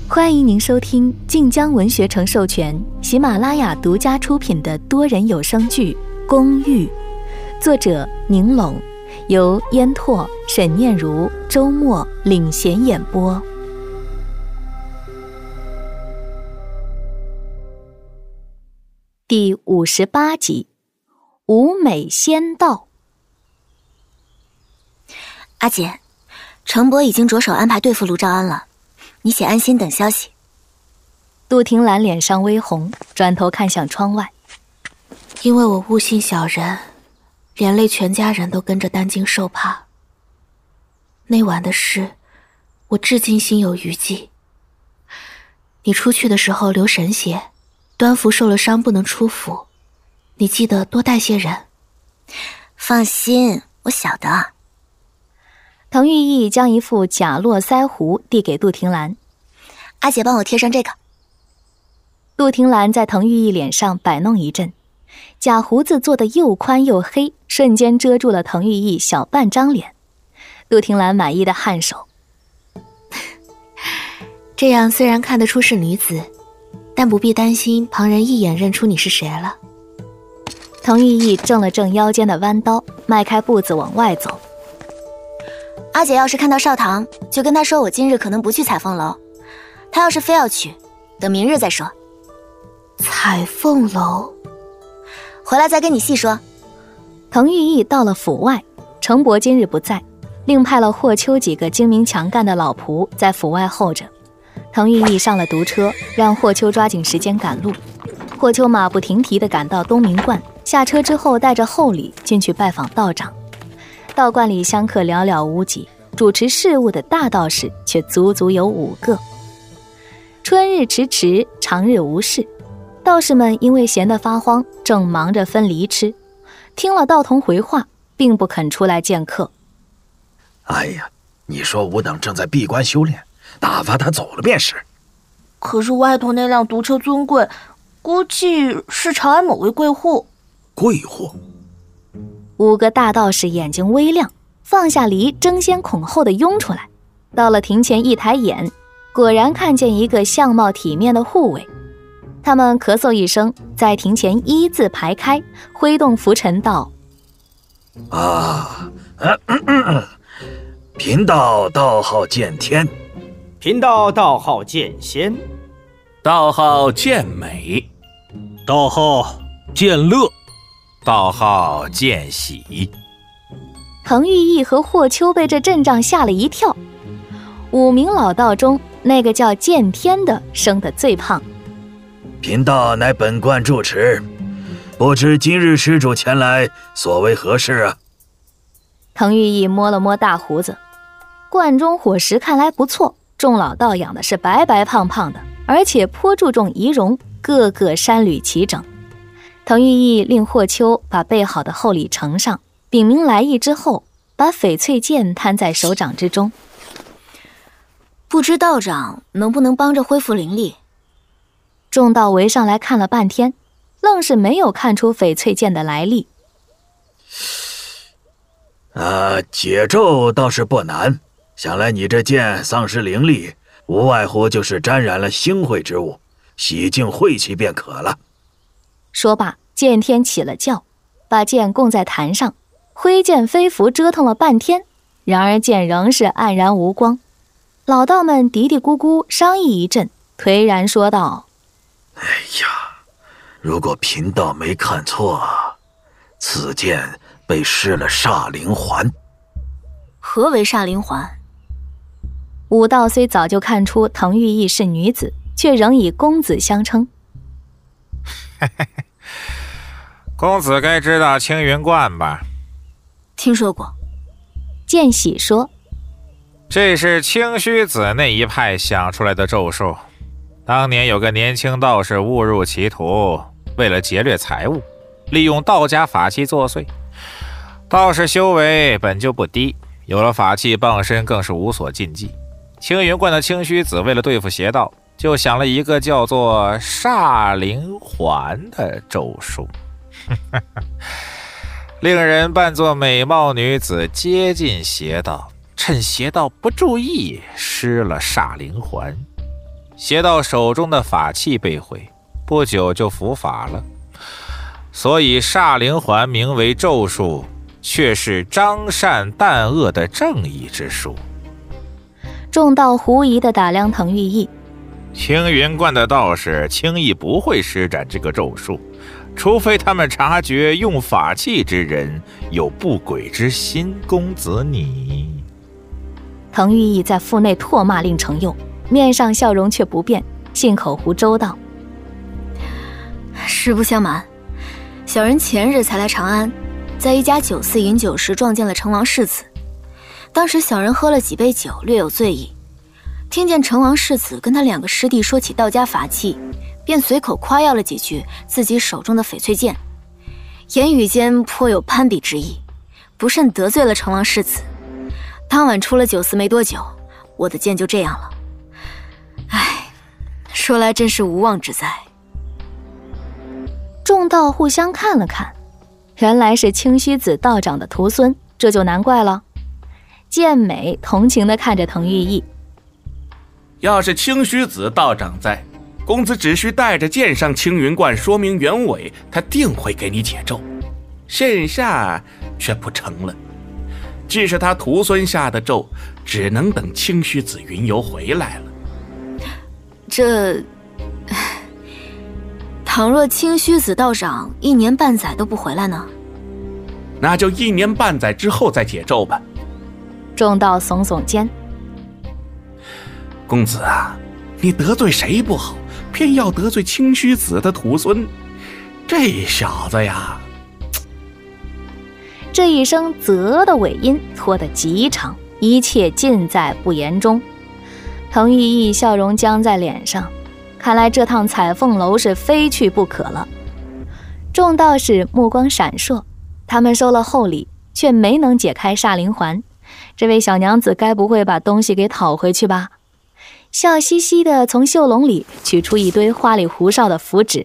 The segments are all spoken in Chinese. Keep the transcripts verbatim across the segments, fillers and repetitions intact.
欢迎您收听晋江文学城授权、喜马拉雅独家出品的多人有声剧《公寓》，作者宁拢，由烟拓、沈念如、周末领衔演播。第五十八集，舞美仙道。 阿姐，程伯已经着手安排对付卢兆安了，你且安心等消息。 杜婷兰脸上微红，转头看向窗外。 因为我误信小人，连累全家人都跟着担惊受怕。那晚的事，我至今心有余悸。你出去的时候留神些，端福受了伤不能出府，你记得多带些人。 放心，我晓得。 滕玉义将一副假络腮胡递给杜婷兰， 阿姐帮我贴上这个。 杜婷兰在滕玉义脸上摆弄一阵，假胡子做得又宽又黑，瞬间遮住了滕玉义小半张脸。杜婷兰满意的颔首， 这样虽然看得出是女子，但不必担心旁人一眼认出你是谁了。 滕玉义正了正腰间的弯刀，迈开步子往外走。 阿姐要是看到少棠，就跟他说我今日可能不去彩凤楼，他要是非要去，等明日再说。 彩凤楼， 回来再跟你细说。 滕玉义到了府外，程伯今日不在，另派了霍秋几个精明强干的老仆在府外候着。滕玉义上了独车，让霍秋抓紧时间赶路。霍秋马不停蹄地赶到东明观，下车之后带着厚礼进去拜访道长。道观里香客寥寥无几，主持事务的大道士却足足有五个。春日迟迟，长日无事，道士们因为闲得发慌，正忙着分梨吃，听了道童回话，并不肯出来见客。 哎呀，你说吾等正在闭关修炼，打发他走了便是。 可是外头那辆独车尊贵，估计是长安某位贵户。 贵户？ 五个大道士眼睛微亮，放下梨，争先恐后地拥出来。到了庭前一抬眼，果然看见一个相貌体面的护卫。他们咳嗽一声，在庭前一字排开，挥动拂尘道： 啊，嗯嗯嗯，贫道道号见天， 贫道道号见仙， 道号见美， 道号见乐， 道号见喜。 滕玉义和霍秋被这阵仗吓了一跳。五名老道中，那个叫见天的生得最胖。 贫道乃本观住持，不知今日施主前来所为何事啊？ 滕玉义摸了摸大胡子，观中伙食看来不错，众老道养的是白白胖胖的，而且颇注重仪容，个个衫履齐整。滕玉义令霍秋把备好的厚礼呈上，禀明来意之后，把翡翠剑摊在手掌之中。 不知道长能不能帮着恢复灵力？ 众道围上来看了半天，愣是没有看出翡翠剑的来历。 啊，解咒倒是不难，想来你这剑丧失灵力，无外乎就是沾染了腥秽之物，洗净晦气便可了。 说罢，剑天起了轿，把剑供在坛上，挥剑飞拂折腾了半天，然而剑仍是黯然无光。老道们嘀嘀咕咕商议一阵，颓然说道： 哎呀，如果贫道没看错，此剑被施了煞灵环。 何为煞灵环？ 武道虽早就看出滕玉义是女子，却仍以公子相称。 公子该知道青云观吧？ 听说过。 见喜说： 这是清虚子那一派想出来的咒术。当年有个年轻道士误入歧途，为了劫掠财物，利用道家法器作祟。道士修为本就不低，有了法器傍身更是无所禁忌。青云观的清虚子为了对付邪道，就想了一个叫做煞灵环的咒术，令人扮作美貌女子接近邪道，趁邪道不注意施了煞灵环。 邪道手中的法器被毁，不久就伏法了。所以煞灵环名为咒术，却是彰善淡恶的正义之术。 众道狐疑地打量滕玉义， 青云观的道士轻易不会施展这个咒术，除非他们察觉用法器之人有不轨之心。公子你…… 滕玉义在腹内唾骂令程佑，面上笑容却不变，信口胡诌道： 实不相瞒，小人前日才来长安，在一家酒肆饮酒时撞见了成王世子。当时小人喝了几杯酒，略有醉意，听见成王世子跟他两个师弟说起道家法器，便随口夸耀了几句自己手中的翡翠剑，言语间颇有攀比之意，不慎得罪了成王世子。当晚出了酒肆没多久，我的剑就这样了。唉，说来真是无妄之灾。 众道互相看了看，原来是清虚子道长的徒孙，这就难怪了。剑美同情地看着滕玉义， 要是清虚子道长在，公子只需带着剑上青云观说明原委，他定会给你解咒。现下却不成了，既是他徒孙下的咒，只能等清虚子云游回来了。 这……倘若清虚子道长一年半载都不回来呢？ 那就一年半载之后再解咒吧。 众道耸耸肩， 公子啊，你得罪谁不好，偏要得罪清虚子的徒孙，这小子呀！ 这一声啧的尾音拖得极长，一切尽在不言中。滕玉义笑容僵在脸上，看来这趟彩凤楼是非去不可了。众道士目光闪烁，他们收了厚礼，却没能解开煞灵环。这位小娘子该不会把东西给讨回去吧？笑嘻嘻地从袖笼里取出一堆花里胡哨的符纸。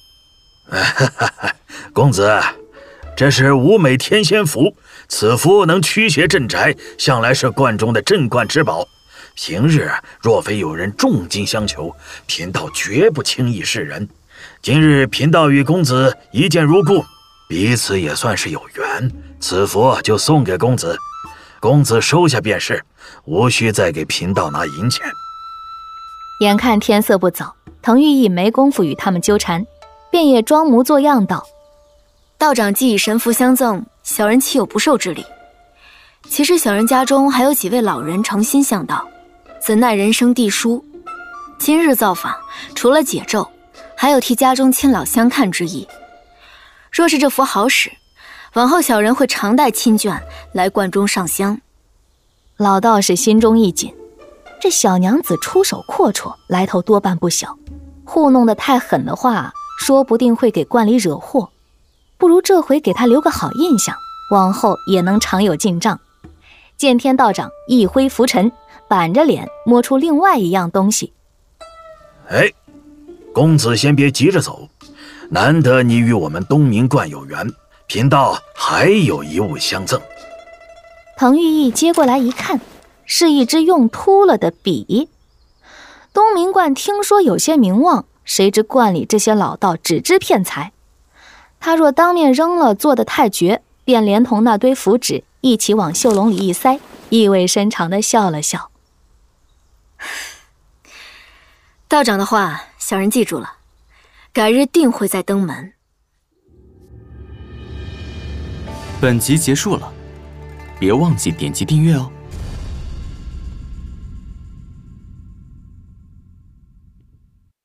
公子，这是五美天仙符，此符能驱邪镇宅，向来是观中的镇观之宝。平日若非有人重金相求，贫道绝不轻易示人。今日贫道与公子一见如故，彼此也算是有缘，此符就送给公子。公子收下便是，无需再给贫道拿银钱。 眼看天色不早，滕玉义没工夫与他们纠缠，便也装模作样道： 道长既以神符相赠，小人岂有不受之理？其实小人家中还有几位老人诚心向道，怎奈人生地疏，今日造访，除了解咒，还有替家中亲老相看之意。若是这符好使，往后小人会常带亲眷来观中上香。 老道士心中一紧，这小娘子出手阔绰，来头多半不小，糊弄得太狠的话，说不定会给观里惹祸。不如这回给他留个好印象，往后也能常有进账。剑天道长一挥拂尘，板着脸摸出另外一样东西。 哎，公子先别急着走，难得你与我们东明观有缘，贫道还有一物相赠。 滕玉义接过来一看，是一支用秃了的笔。东明观听说有些名望，谁知观里这些老道只知骗财。他若当面扔了，做得太绝，便连同那堆符纸一起往袖笼里一塞，意味深长地笑了笑。 道长的话，小人记住了，改日定会再登门。 本集结束了，别忘记点击订阅哦。